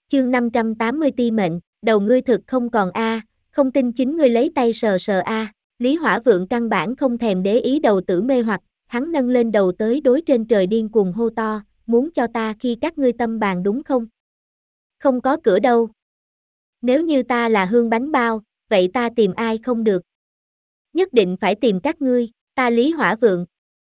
Chương 580 ti mệnh, đầu ngươi thực không còn a, không tin chính ngươi lấy tay sờ sờ a. Lý Hỏa Vượng căn bản không thèm để ý đầu tử mê hoặc, hắn nâng lên đầu tới đối trên trời điên cuồng hô to, muốn cho ta khi các ngươi tâm bàn đúng không? Không có cửa đâu. Nếu như ta là hương bánh bao, vậy ta tìm ai không được? Nhất định phải tìm các ngươi, ta Lý Hỏa Vượng.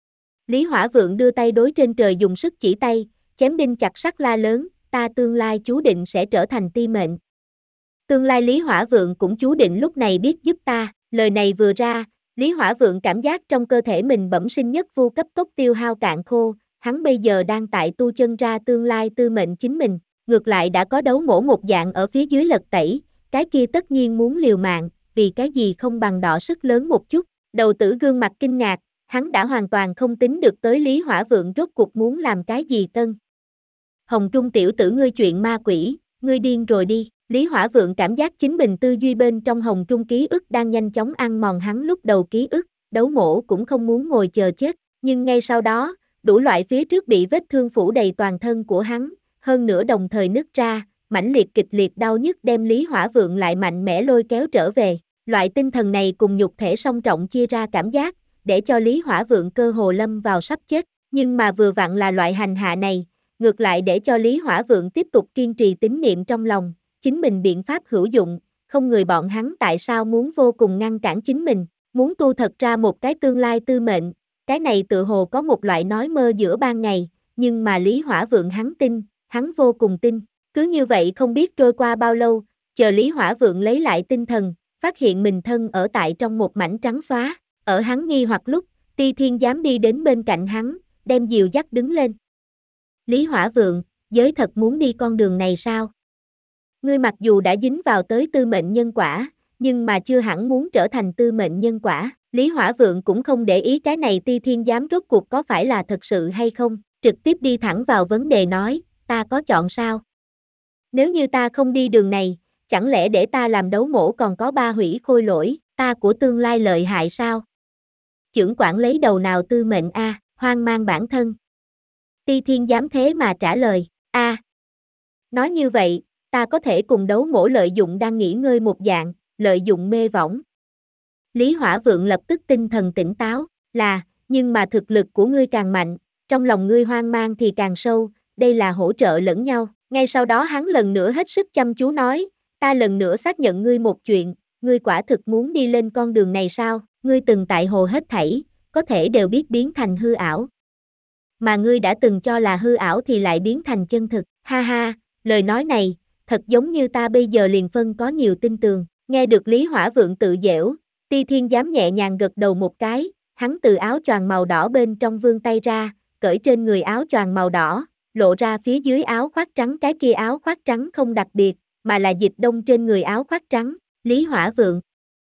Lý Hỏa Vượng đưa tay đối trên trời dùng sức chỉ tay, chém đinh chặt sắt la lớn, ta tương lai chú định sẽ trở thành ti mệnh. Tương lai Lý Hỏa Vượng cũng chú định lúc này biết giúp ta, lời này vừa ra, Lý Hỏa Vượng cảm giác trong cơ thể mình bẩm sinh nhất vu cấp tốc tiêu hao cạn khô, hắn bây giờ đang tại tu chân ra tương lai tư mệnh chính mình, ngược lại đã có đấu mổ một dạng ở phía dưới lật tẩy, cái kia tất nhiên muốn liều mạng, vì cái gì không bằng đỏ sức lớn một chút, đầu tử gương mặt kinh ngạc, hắn đã hoàn toàn không tính được tới Lý Hỏa Vượng rốt cuộc muốn làm cái gì tân. Hồng Trung tiểu tử ngươi chuyện ma quỷ, ngươi điên rồi đi. Lý Hỏa Vượng cảm giác chính mình tư duy bên trong Hồng Trung ký ức đang nhanh chóng ăn mòn hắn lúc đầu ký ức, đấu mổ cũng không muốn ngồi chờ chết, nhưng ngay sau đó, đủ loại phía trước bị vết thương phủ đầy toàn thân của hắn, hơn nữa đồng thời nứt ra, mãnh liệt kịch liệt đau nhức đem Lý Hỏa Vượng lại mạnh mẽ lôi kéo trở về, loại tinh thần này cùng nhục thể song trọng chia ra cảm giác, để cho Lý Hỏa Vượng cơ hồ lâm vào sắp chết, nhưng mà vừa vặn là loại hành hạ này, ngược lại để cho Lý Hỏa Vượng tiếp tục kiên trì tín niệm trong lòng. Chính mình biện pháp hữu dụng, không người bọn hắn tại sao muốn vô cùng ngăn cản chính mình, muốn tu thật ra một cái tương lai tư mệnh, cái này tự hồ có một loại nói mơ giữa ban ngày, nhưng mà Lý Hỏa Vượng hắn tin, hắn vô cùng tin, cứ như vậy không biết trôi qua bao lâu, chờ Lý Hỏa Vượng lấy lại tinh thần, phát hiện mình thân ở tại trong một mảnh trắng xóa, ở hắn nghi hoặc lúc, Ti Thiên Giám đi đến bên cạnh hắn, đem dìu dắt đứng lên. Lý Hỏa Vượng, giới thật muốn đi con đường này sao? Ngươi mặc dù đã dính vào tới tư mệnh nhân quả, nhưng mà chưa hẳn muốn trở thành tư mệnh nhân quả. Lý Hỏa Vượng cũng không để ý cái này Ti Thiên Giám rốt cuộc có phải là thật sự hay không, trực tiếp đi thẳng vào vấn đề nói, ta có chọn sao? Nếu như ta không đi đường này, chẳng lẽ để ta làm đấu mổ còn có ba hủy khôi lỗi, ta của tương lai lợi hại sao? Chưởng quản lấy đầu nào tư mệnh a, hoang mang bản thân. Ti Thiên Giám thế mà trả lời, a. Nói như vậy, ta có thể cùng đấu mổ lợi dụng đang nghỉ ngơi một dạng, lợi dụng mê võng. Lý Hỏa Vượng lập tức tinh thần tỉnh táo, nhưng mà thực lực của ngươi càng mạnh, trong lòng ngươi hoang mang thì càng sâu, đây là hỗ trợ lẫn nhau. Ngay sau đó hắn lần nữa hết sức chăm chú nói, ta lần nữa xác nhận ngươi một chuyện, ngươi quả thực muốn đi lên con đường này sao, ngươi từng tại hồ hết thảy, có thể đều biết biến thành hư ảo. Mà ngươi đã từng cho là hư ảo thì lại biến thành chân thực, ha ha, lời nói này, thật giống như ta bây giờ liền phân có nhiều tin tường, nghe được Lý Hỏa Vượng tự giễu, Ti Thiên Giám nhẹ nhàng gật đầu một cái, hắn từ áo choàng màu đỏ bên trong vươn tay ra, cởi trên người áo choàng màu đỏ, lộ ra phía dưới áo khoác trắng, cái kia áo khoác trắng không đặc biệt, mà là dịch đông trên người áo khoác trắng, Lý Hỏa Vượng.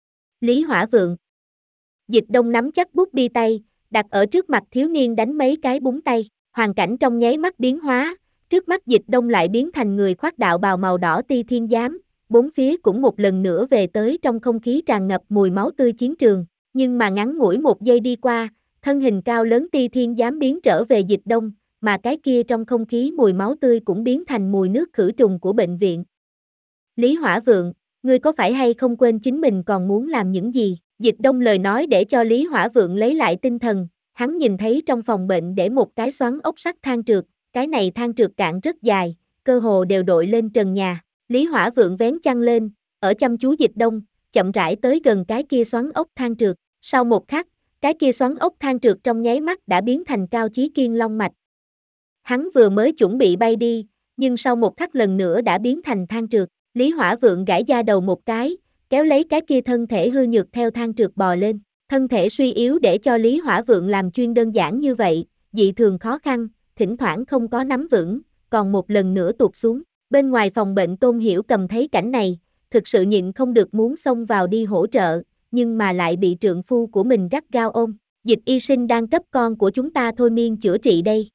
Lý Hỏa Vượng. Dịch đông nắm chắc bút bi tay, đặt ở trước mặt thiếu niên đánh mấy cái búng tay, hoàn cảnh trong nháy mắt biến hóa. Trước mắt Dịch Đông lại biến thành người khoác đạo bào màu đỏ Ti Thiên Giám, bốn phía cũng một lần nữa về tới trong không khí tràn ngập mùi máu tươi chiến trường, nhưng mà ngắn ngủi một giây đi qua, thân hình cao lớn Ti Thiên Giám biến trở về Dịch Đông, mà cái kia trong không khí mùi máu tươi cũng biến thành mùi nước khử trùng của bệnh viện. Lý Hỏa Vượng, ngươi có phải hay không quên chính mình còn muốn làm những gì? Dịch Đông lời nói để cho Lý Hỏa Vượng lấy lại tinh thần, hắn nhìn thấy trong phòng bệnh để một cái xoắn ốc sắt than trượt. Cái này than trượt cạn rất dài, cơ hồ đều đội lên trần nhà. Lý Hỏa Vượng vén chăn lên, ở chăm chú Dịch Đông, chậm rãi tới gần cái kia xoắn ốc than trượt. Sau một khắc, cái kia xoắn ốc than trượt trong nháy mắt đã biến thành Cao Chí Kiên long mạch. Hắn vừa mới chuẩn bị bay đi, nhưng sau một khắc lần nữa đã biến thành than trượt. Lý Hỏa Vượng gãi da đầu một cái, kéo lấy cái kia thân thể hư nhược theo than trượt bò lên. Thân thể suy yếu để cho Lý Hỏa Vượng làm chuyên đơn giản như vậy, dị thường khó khăn. Thỉnh thoảng không có nắm vững, còn một lần nữa tụt xuống. Bên ngoài phòng bệnh Tôn Hiểu cầm thấy cảnh này, thực sự nhịn không được muốn xông vào đi hỗ trợ, nhưng mà lại bị trượng phu của mình gắt gao ôm. Dịch y sinh đang cấp con của chúng ta thôi miên chữa trị đây.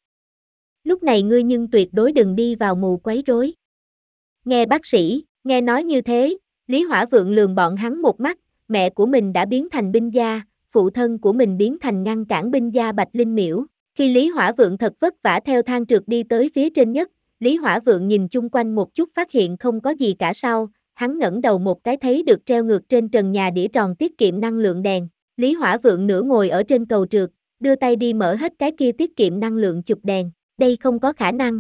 Lúc này ngươi nhưng tuyệt đối đừng đi vào mù quấy rối. Nghe bác sĩ, nghe nói như thế, Lý Hỏa Vượng lườm bọn hắn một mắt, mẹ của mình đã biến thành binh gia, phụ thân của mình biến thành ngăn cản binh gia Bạch Linh Miễu. Khi Lý Hỏa Vượng thật vất vả theo thang trượt đi tới phía trên nhất, Lý Hỏa Vượng nhìn chung quanh một chút phát hiện không có gì cả sau, hắn ngẩng đầu một cái thấy được treo ngược trên trần nhà đĩa tròn tiết kiệm năng lượng đèn. Lý Hỏa Vượng nửa ngồi ở trên cầu trượt, đưa tay đi mở hết cái kia tiết kiệm năng lượng chụp đèn. Đây không có khả năng.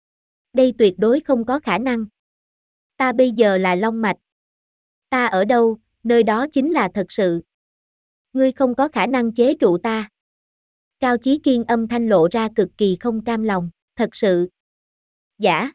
Đây tuyệt đối không có khả năng. Ta bây giờ là Long Mạch. Ta ở đâu, nơi đó chính là thật sự. Ngươi không có khả năng chế trụ ta. Cao Chí Kiên âm thanh lộ ra cực kỳ không cam lòng, thật sự. Giả.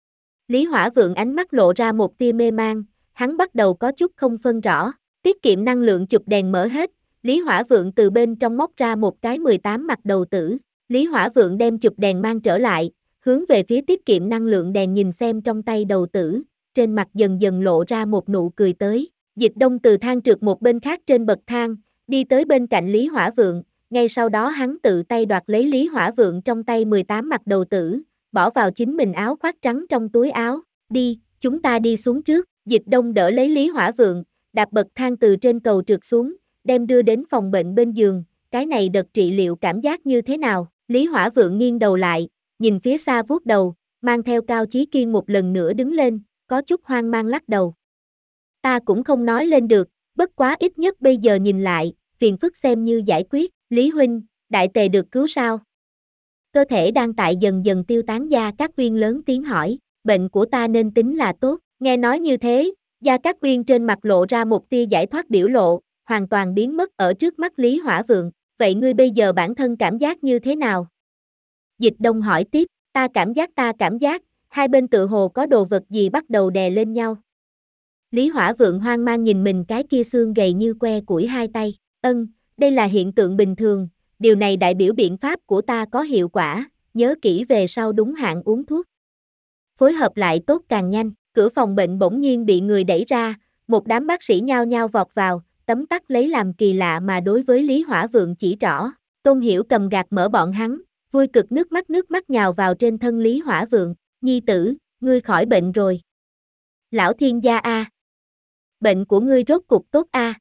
Lý Hỏa Vượng ánh mắt lộ ra một tia mê mang, hắn bắt đầu có chút không phân rõ. Tiết kiệm năng lượng chụp đèn mở hết, Lý Hỏa Vượng từ bên trong móc ra một cái 18 mặt đầu tử. Lý Hỏa Vượng đem chụp đèn mang trở lại, hướng về phía tiết kiệm năng lượng đèn nhìn xem trong tay đầu tử, trên mặt dần dần lộ ra một nụ cười tới. Dịch Đông từ thang trượt một bên khác trên bậc thang, đi tới bên cạnh Lý Hỏa Vượng, ngay sau đó hắn tự tay đoạt lấy Lý Hỏa Vượng trong tay 18 mặt đầu tử, bỏ vào chính mình áo khoác trắng trong túi áo. Đi, chúng ta đi xuống trước. Dịch Đông đỡ lấy Lý Hỏa Vượng, đạp bậc thang từ trên cầu trượt xuống, đem đưa đến phòng bệnh bên giường. Cái này đợt trị liệu cảm giác như thế nào? Lý Hỏa Vượng nghiêng đầu lại, nhìn phía xa vuốt đầu, mang theo Cao Chí Kiên một lần nữa đứng lên, có chút hoang mang lắc đầu. Ta cũng không nói lên được, bất quá ít nhất bây giờ nhìn lại, phiền phức xem như giải quyết. Lý huynh, đại tề được cứu sao? Cơ thể đang tại dần dần tiêu tán Gia Cát Uyên lớn tiếng hỏi, bệnh của ta nên tính là tốt. Nghe nói như thế, Gia Cát Uyên trên mặt lộ ra một tia giải thoát biểu lộ, hoàn toàn biến mất ở trước mắt Lý Hỏa Vượng. Vậy ngươi bây giờ bản thân cảm giác như thế nào? Dịch Đông hỏi tiếp, ta cảm giác, hai bên tự hồ có đồ vật gì bắt đầu đè lên nhau. Lý Hỏa Vượng hoang mang nhìn mình cái kia xương gầy như que củi hai tay, đây là hiện tượng bình thường, điều này đại biểu biện pháp của ta có hiệu quả, nhớ kỹ về sau đúng hạn uống thuốc. Phối hợp lại tốt càng nhanh, cửa phòng bệnh bỗng nhiên bị người đẩy ra, một đám bác sĩ nhao nhao vọt vào, tấm tắc lấy làm kỳ lạ mà đối với Lý Hỏa Vượng chỉ trỏ. Tôn Hiểu cầm gạt mở bọn hắn, vui cực nước mắt nhào vào trên thân Lý Hỏa Vượng, nhi tử, ngươi khỏi bệnh rồi. Lão thiên gia a. Bệnh của ngươi rốt cục tốt a.